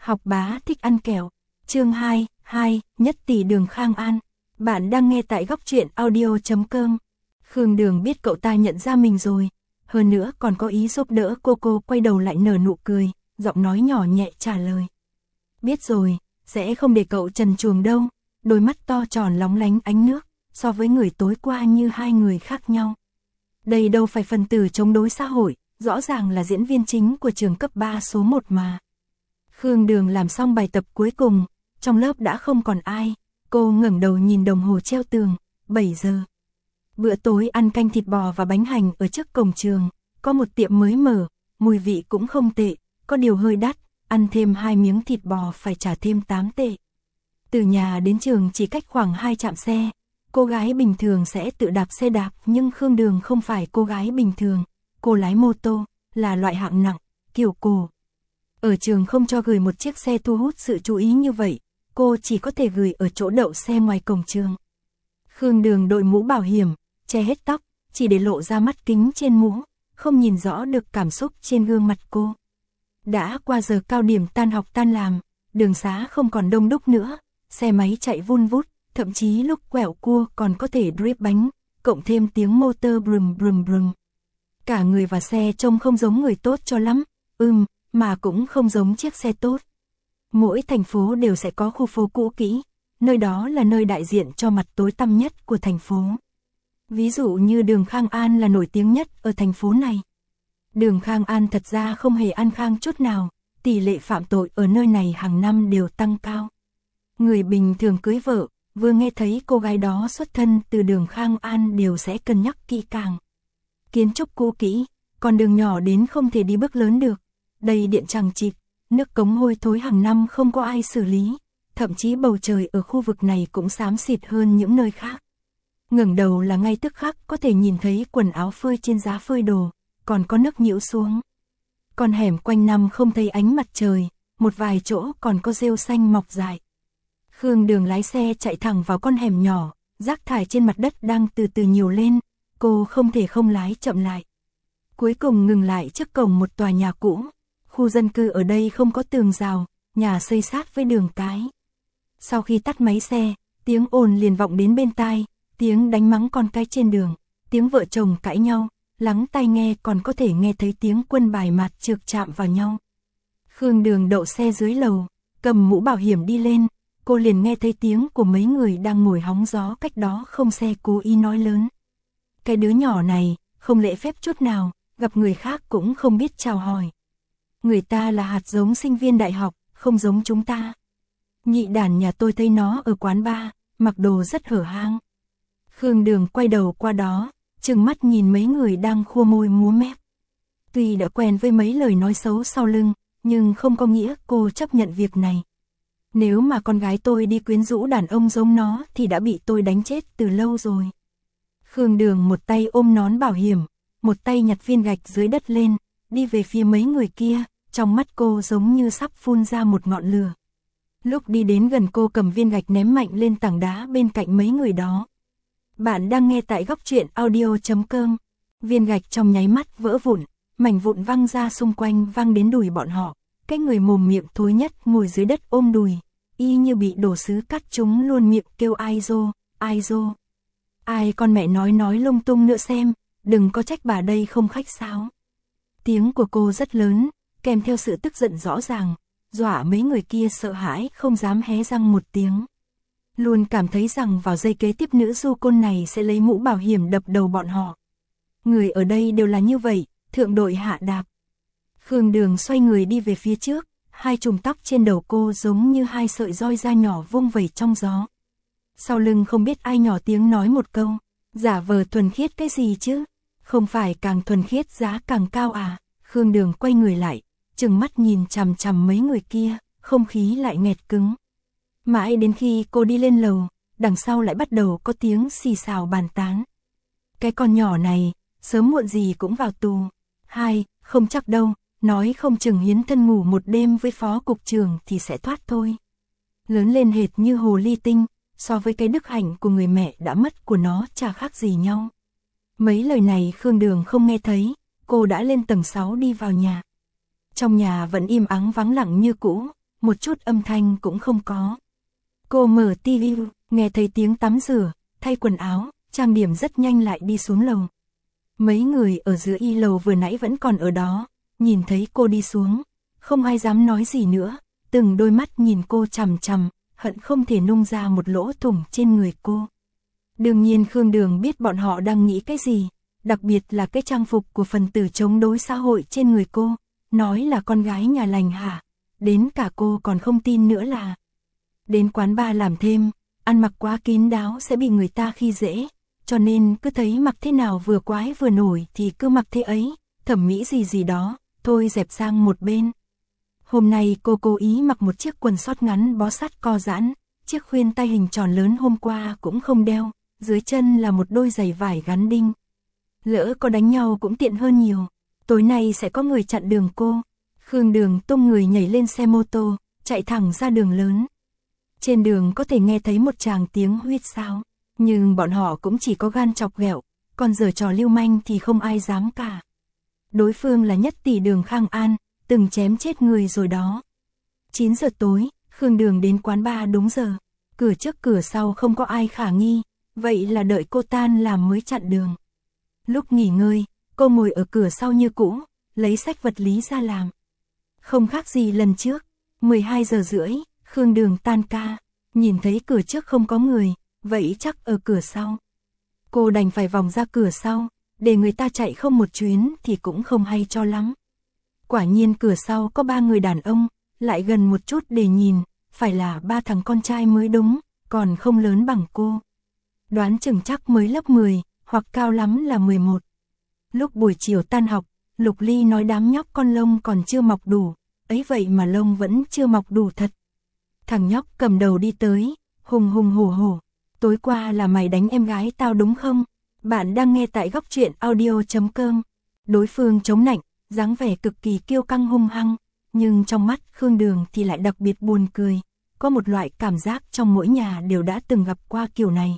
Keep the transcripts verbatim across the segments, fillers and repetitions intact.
Học bá thích ăn kẹo. Chương hai, hai, Nhất tỷ Đường Khang An. Bạn đang nghe tại góc truyện audio chấm com. Khương Đường biết cậu ta nhận ra mình rồi, hơn nữa còn có ý giúp đỡ cô. Cô quay đầu lại nở nụ cười, giọng nói nhỏ nhẹ trả lời. Biết rồi, sẽ không để cậu trần truồng đâu. Đôi mắt to tròn lóng lánh ánh nước, so với người tối qua như hai người khác nhau. Đây đâu phải phần tử chống đối xã hội, rõ ràng là diễn viên chính của trường cấp ba số một mà. Khương Đường làm xong bài tập cuối cùng, trong lớp đã không còn ai. Cô ngẩng đầu nhìn đồng hồ treo tường, bảy giờ. Bữa tối ăn canh thịt bò và bánh hành ở trước cổng trường, có một tiệm mới mở, mùi vị cũng không tệ, có điều hơi đắt, ăn thêm hai miếng thịt bò phải trả thêm tám tệ. Từ nhà đến trường chỉ cách khoảng hai trạm xe, cô gái bình thường sẽ tự đạp xe đạp, nhưng Khương Đường không phải cô gái bình thường, cô lái mô tô, là loại hạng nặng, kiểu cổ. Ở trường không cho gửi một chiếc xe thu hút sự chú ý như vậy, cô chỉ có thể gửi ở chỗ đậu xe ngoài cổng trường. Khương Đường đội mũ bảo hiểm, che hết tóc, chỉ để lộ ra mắt kính trên mũ, không nhìn rõ được cảm xúc trên gương mặt cô. Đã qua giờ cao điểm tan học tan làm, đường xá không còn đông đúc nữa, xe máy chạy vun vút, thậm chí lúc quẹo cua còn có thể drip bánh, cộng thêm tiếng motor brum brum brum. Cả người và xe trông không giống người tốt cho lắm, ừm, mà cũng không giống chiếc xe tốt. Mỗi thành phố đều sẽ có khu phố cũ kỹ, nơi đó là nơi đại diện cho mặt tối tăm nhất của thành phố. Ví dụ như đường Khang An là nổi tiếng nhất ở thành phố này. Đường Khang An thật ra không hề an khang chút nào, tỷ lệ phạm tội ở nơi này hàng năm đều tăng cao. Người bình thường cưới vợ, vừa nghe thấy cô gái đó xuất thân từ đường Khang An đều sẽ cân nhắc kỹ càng. Kiến trúc cũ kỹ, còn đường nhỏ đến không thể đi bước lớn được, đầy điện chằng chịt, nước cống hôi thối hàng năm không có ai xử lý, thậm chí bầu trời ở khu vực này cũng xám xịt hơn những nơi khác. Ngẩng đầu là ngay tức khắc có thể nhìn thấy quần áo phơi trên giá phơi đồ, còn có nước nhiễu xuống. Con hẻm quanh năm không thấy ánh mặt trời, một vài chỗ còn có rêu xanh mọc dài. Khương Đường lái xe chạy thẳng vào con hẻm nhỏ, rác thải trên mặt đất đang từ từ nhiều lên, cô không thể không lái chậm lại. Cuối cùng ngừng lại trước cổng một tòa nhà cũ, khu dân cư ở đây không có tường rào, nhà xây sát với đường cái. Sau khi tắt máy xe, tiếng ồn liền vọng đến bên tai, tiếng đánh mắng con cái trên đường, tiếng vợ chồng cãi nhau, lắng tai nghe còn có thể nghe thấy tiếng quân bài mạt trượt chạm vào nhau. Khương Đường đậu xe dưới lầu, cầm mũ bảo hiểm đi lên, cô liền nghe thấy tiếng của mấy người đang ngồi hóng gió cách đó không xe cố ý nói lớn. Cái đứa nhỏ này, không lễ phép chút nào, gặp người khác cũng không biết chào hỏi. Người ta là hạt giống sinh viên đại học, không giống chúng ta. Nhị đản nhà tôi thấy nó ở quán bar, mặc đồ rất hở hang. Khương Đường quay đầu qua đó, trừng mắt nhìn mấy người đang khua môi múa mép. Tuy đã quen với mấy lời nói xấu sau lưng, nhưng không có nghĩa cô chấp nhận việc này. Nếu mà con gái tôi đi quyến rũ đàn ông giống nó thì đã bị tôi đánh chết từ lâu rồi. Khương Đường một tay ôm nón bảo hiểm, một tay nhặt viên gạch dưới đất lên, đi về phía mấy người kia, trong mắt cô giống như sắp phun ra một ngọn lửa. Lúc đi đến gần cô cầm viên gạch ném mạnh lên tảng đá bên cạnh mấy người đó. Bạn đang nghe tại góc truyện audio chấm com. Viên gạch trong nháy mắt vỡ vụn, mảnh vụn văng ra xung quanh văng đến đùi bọn họ. Cái người mồm miệng thối nhất ngồi dưới đất ôm đùi, y như bị đổ sứ cắt chúng luôn miệng kêu ai dô, ai dô. Ai con mẹ nói nói lung tung nữa xem, đừng có trách bà đây không khách sáo. Tiếng của cô rất lớn, kèm theo sự tức giận rõ ràng, dọa mấy người kia sợ hãi không dám hé răng một tiếng. Luôn cảm thấy rằng vào giây kế tiếp nữ du côn này sẽ lấy mũ bảo hiểm đập đầu bọn họ. Người ở đây đều là như vậy, thượng đội hạ đạp. Khương Đường xoay người đi về phía trước, hai chùm tóc trên đầu cô giống như hai sợi roi da nhỏ vung vẩy trong gió. Sau lưng không biết ai nhỏ tiếng nói một câu, giả vờ thuần khiết cái gì chứ, không phải càng thuần khiết giá càng cao à. Khương Đường quay người lại, trừng mắt nhìn chằm chằm mấy người kia, không khí lại nghẹt cứng. Mãi đến khi cô đi lên lầu, đằng sau lại bắt đầu có tiếng xì xào bàn tán. Cái con nhỏ này, sớm muộn gì cũng vào tù. Hai, không chắc đâu, nói không chừng hiến thân ngủ một đêm với phó cục trưởng thì sẽ thoát thôi. Lớn lên hệt như hồ ly tinh, so với cái đức hạnh của người mẹ đã mất của nó chả khác gì nhau. Mấy lời này Khương Đường không nghe thấy, cô đã lên tầng sáu đi vào nhà. Trong nhà vẫn im ắng vắng lặng như cũ, một chút âm thanh cũng không có. Cô mở tivi, nghe thấy tiếng tắm rửa, thay quần áo, trang điểm rất nhanh lại đi xuống lầu. Mấy người ở dưới y lầu vừa nãy vẫn còn ở đó, nhìn thấy cô đi xuống, không ai dám nói gì nữa, từng đôi mắt nhìn cô chằm chằm, hận không thể nung ra một lỗ thủng trên người cô. Đương nhiên Khương Đường biết bọn họ đang nghĩ cái gì, đặc biệt là cái trang phục của phần tử chống đối xã hội trên người cô, nói là con gái nhà lành hả, đến cả cô còn không tin nữa là. Đến quán bar làm thêm, ăn mặc quá kín đáo sẽ bị người ta khi dễ, cho nên cứ thấy mặc thế nào vừa quái vừa nổi thì cứ mặc thế ấy, thẩm mỹ gì gì đó, thôi dẹp sang một bên. Hôm nay cô cố ý mặc một chiếc quần sót ngắn bó sát co giãn, chiếc khuyên tay hình tròn lớn hôm qua cũng không đeo, dưới chân là một đôi giày vải gắn đinh. Lỡ có đánh nhau cũng tiện hơn nhiều, tối nay sẽ có người chặn đường cô. Khương Đường tung người nhảy lên xe mô tô, chạy thẳng ra đường lớn. Trên đường có thể nghe thấy một tràng tiếng huýt sáo, nhưng bọn họ cũng chỉ có gan chọc ghẹo, còn giở trò lưu manh thì không ai dám cả. Đối phương là nhất tỷ Đường Khang An, từng chém chết người rồi đó. chín giờ tối, Khương Đường đến quán bar đúng giờ, cửa trước cửa sau không có ai khả nghi, vậy là đợi cô tan làm mới chặn đường. Lúc nghỉ ngơi, cô ngồi ở cửa sau như cũ, lấy sách vật lý ra làm. Không khác gì lần trước, mười hai giờ rưỡi, Khương Đường tan ca, nhìn thấy cửa trước không có người, vậy chắc ở cửa sau. Cô đành phải vòng ra cửa sau, để người ta chạy không một chuyến thì cũng không hay cho lắm. Quả nhiên cửa sau có ba người đàn ông, lại gần một chút để nhìn, phải là ba thằng con trai mới đúng, còn không lớn bằng cô. Đoán chừng chắc mới lớp mười, hoặc cao lắm là mười một. Lúc buổi chiều tan học, Lục Ly nói đám nhóc con lông còn chưa mọc đủ, ấy vậy mà lông vẫn chưa mọc đủ thật. Thằng nhóc cầm đầu đi tới, hùng hùng hổ hổ. Tối qua là mày đánh em gái tao đúng không? Bạn đang nghe tại góc truyện audio chấm com. Đối phương chống nạnh, dáng vẻ cực kỳ kiêu căng hung hăng, nhưng trong mắt Khương Đường thì lại đặc biệt buồn cười. Có một loại cảm giác trong mỗi nhà đều đã từng gặp qua kiểu này.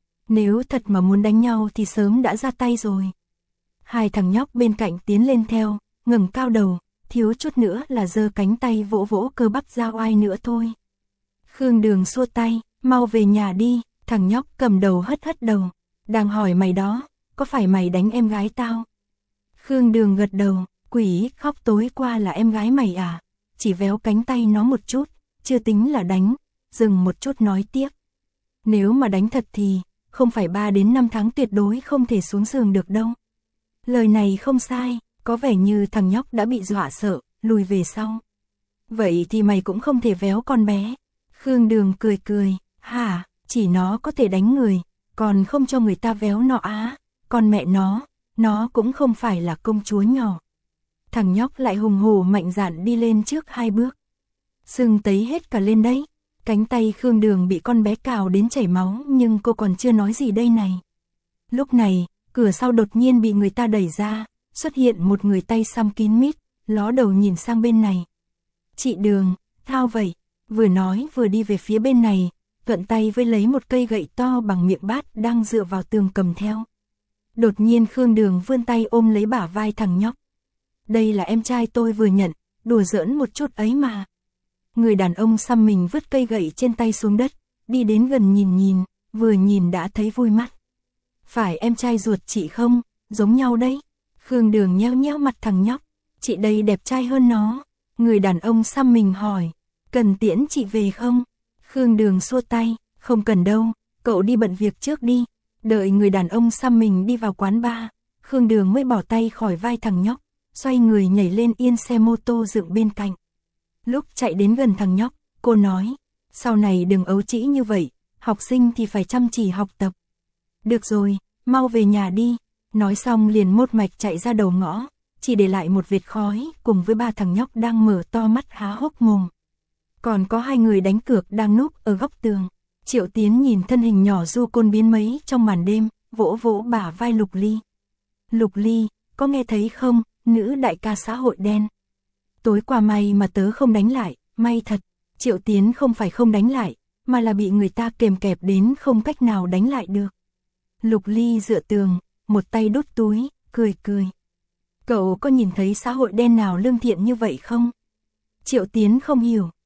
Nếu thật mà muốn đánh nhau thì sớm đã ra tay rồi. Hai thằng nhóc bên cạnh tiến lên theo, ngẩng cao đầu, thiếu chút nữa là giơ cánh tay vỗ vỗ cơ bắp ra oai nữa thôi. Khương Đường xua tay, mau về nhà đi, thằng nhóc cầm đầu hất hất đầu, đang hỏi mày đó, có phải mày đánh em gái tao? Khương Đường gật đầu, quỷ khóc tối qua là em gái mày à? Chỉ véo cánh tay nó một chút, chưa tính là đánh, dừng một chút nói tiếp. Nếu mà đánh thật thì, không phải ba đến năm tháng tuyệt đối không thể xuống giường được đâu. Lời này không sai, có vẻ như thằng nhóc đã bị dọa sợ, lùi về sau. Vậy thì mày cũng không thể véo con bé. Khương Đường cười cười, hả, chỉ nó có thể đánh người, còn không cho người ta véo nó á, còn mẹ nó, nó cũng không phải là công chúa nhỏ. Thằng nhóc lại hùng hổ mạnh dạn đi lên trước hai bước. Sưng tấy hết cả lên đấy, cánh tay Khương Đường bị con bé cào đến chảy máu nhưng cô còn chưa nói gì đây này. Lúc này, cửa sau đột nhiên bị người ta đẩy ra, xuất hiện một người tay xăm kín mít, ló đầu nhìn sang bên này. Chị Đường, thao vậy, vừa nói vừa đi về phía bên này, thuận tay với lấy một cây gậy to bằng miệng bát đang dựa vào tường cầm theo. Đột nhiên Khương Đường vươn tay ôm lấy bả vai thằng nhóc. Đây là em trai tôi vừa nhận, đùa giỡn một chút ấy mà. Người đàn ông xăm mình vứt cây gậy trên tay xuống đất, đi đến gần nhìn nhìn, vừa nhìn đã thấy vui mắt. Phải em trai ruột chị không, giống nhau đấy. Khương Đường nheo nheo mặt thằng nhóc, chị đây đẹp trai hơn nó. Người đàn ông xăm mình hỏi, cần tiễn chị về không? Khương Đường xua tay, không cần đâu, cậu đi bận việc trước đi. Đợi người đàn ông xăm mình đi vào quán bar, Khương Đường mới bỏ tay khỏi vai thằng nhóc, xoay người nhảy lên yên xe mô tô dựng bên cạnh. Lúc chạy đến gần thằng nhóc, cô nói, sau này đừng ấu trĩ như vậy, học sinh thì phải chăm chỉ học tập. Được rồi, mau về nhà đi. Nói xong liền một mạch chạy ra đầu ngõ, chỉ để lại một vệt khói cùng với ba thằng nhóc đang mở to mắt há hốc mồm. Còn có hai người đánh cược đang núp ở góc tường. Triệu Tiến nhìn thân hình nhỏ du côn biến mấy trong màn đêm, vỗ vỗ bả vai Lục Ly. Lục Ly, có nghe thấy không, nữ đại ca xã hội đen. Tối qua may mà tớ không đánh lại, may thật. Triệu Tiến không phải không đánh lại, mà là bị người ta kềm kẹp đến không cách nào đánh lại được. Lục Ly dựa tường, một tay đút túi, cười cười. Cậu có nhìn thấy xã hội đen nào lương thiện như vậy không? Triệu Tiến không hiểu,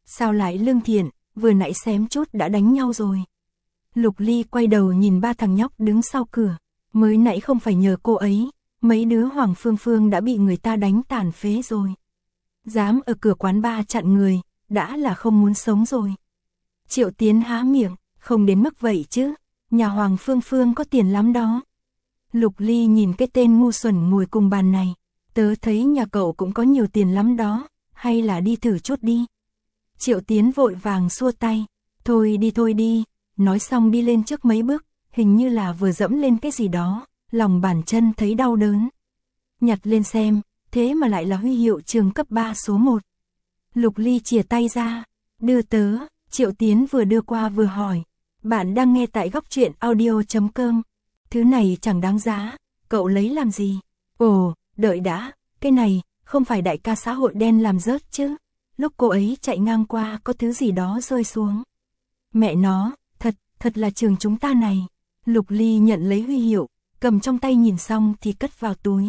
Sao lại lương thiện, vừa nãy xém chút đã đánh nhau rồi. Lục Ly quay đầu nhìn ba thằng nhóc đứng sau cửa, mới nãy không phải nhờ cô ấy, mấy đứa Hoàng Phương Phương đã bị người ta đánh tàn phế rồi. Dám ở cửa quán bar chặn người, đã là không muốn sống rồi. Triệu Tiến há miệng, không đến mức vậy chứ, nhà Hoàng Phương Phương có tiền lắm đó. Lục Ly nhìn cái tên ngu xuẩn ngồi cùng bàn này, tớ thấy nhà cậu cũng có nhiều tiền lắm đó, hay là đi thử chút đi. Triệu Tiến vội vàng xua tay, thôi đi thôi đi, nói xong đi lên trước mấy bước, hình như là vừa dẫm lên cái gì đó, lòng bàn chân thấy đau đớn. Nhặt lên xem, thế mà lại là huy hiệu trường cấp ba số một. Lục Ly chìa tay ra, đưa tớ, Triệu Tiến vừa đưa qua vừa hỏi, bạn đang nghe tại góc truyện audio chấm com, thứ này chẳng đáng giá, cậu lấy làm gì? Ồ, đợi đã, cái này, không phải đại ca xã hội đen làm rớt chứ, lúc cô ấy chạy ngang qua có thứ gì đó rơi xuống. Mẹ nó, thật, thật là trường chúng ta này. Lục Ly nhận lấy huy hiệu, cầm trong tay nhìn xong thì cất vào túi.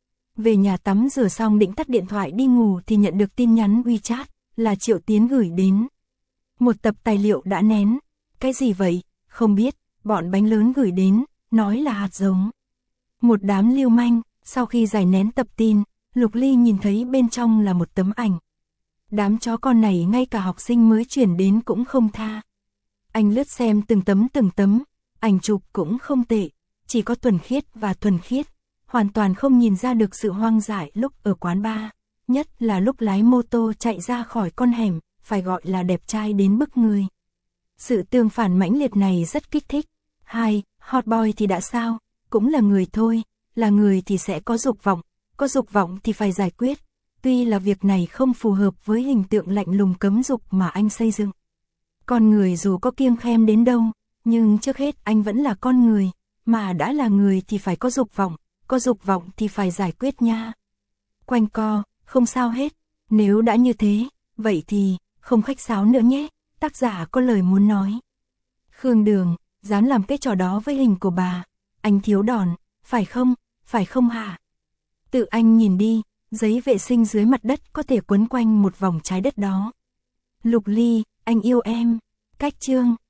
Về nhà tắm rửa xong định tắt điện thoại đi ngủ thì nhận được tin nhắn WeChat, là Triệu Tiến gửi đến. Một tập tài liệu đã nén. Cái gì vậy? Không biết, bọn bánh lớn gửi đến, nói là hạt giống. Một đám lưu manh, sau khi giải nén tập tin, Lục Ly nhìn thấy bên trong là một tấm ảnh. Đám chó con này ngay cả học sinh mới chuyển đến cũng không tha. Anh lướt xem từng tấm từng tấm, ảnh chụp cũng không tệ, chỉ có thuần khiết và thuần khiết, hoàn toàn không nhìn ra được sự hoang dại lúc ở quán bar, nhất là lúc lái mô tô chạy ra khỏi con hẻm, phải gọi là đẹp trai đến bức người. Sự tương phản mãnh liệt này rất kích thích. Hai, hot boy thì đã sao, cũng là người thôi, là người thì sẽ có dục vọng, có dục vọng thì phải giải quyết. Tuy là việc này không phù hợp với hình tượng lạnh lùng cấm dục mà anh xây dựng. Con người dù có kiêng khem đến đâu, nhưng trước hết anh vẫn là con người, mà đã là người thì phải có dục vọng, có dục vọng thì phải giải quyết nha. Quanh co, không sao hết, nếu đã như thế, vậy thì, không khách sáo nữa nhé, tác giả có lời muốn nói. Khương Đường, dám làm cái trò đó với hình của bà, anh thiếu đòn, phải không, phải không hả? Tự anh nhìn đi, giấy vệ sinh dưới mặt đất có thể quấn quanh một vòng trái đất đó. Lục Ly, anh yêu em, cách chương.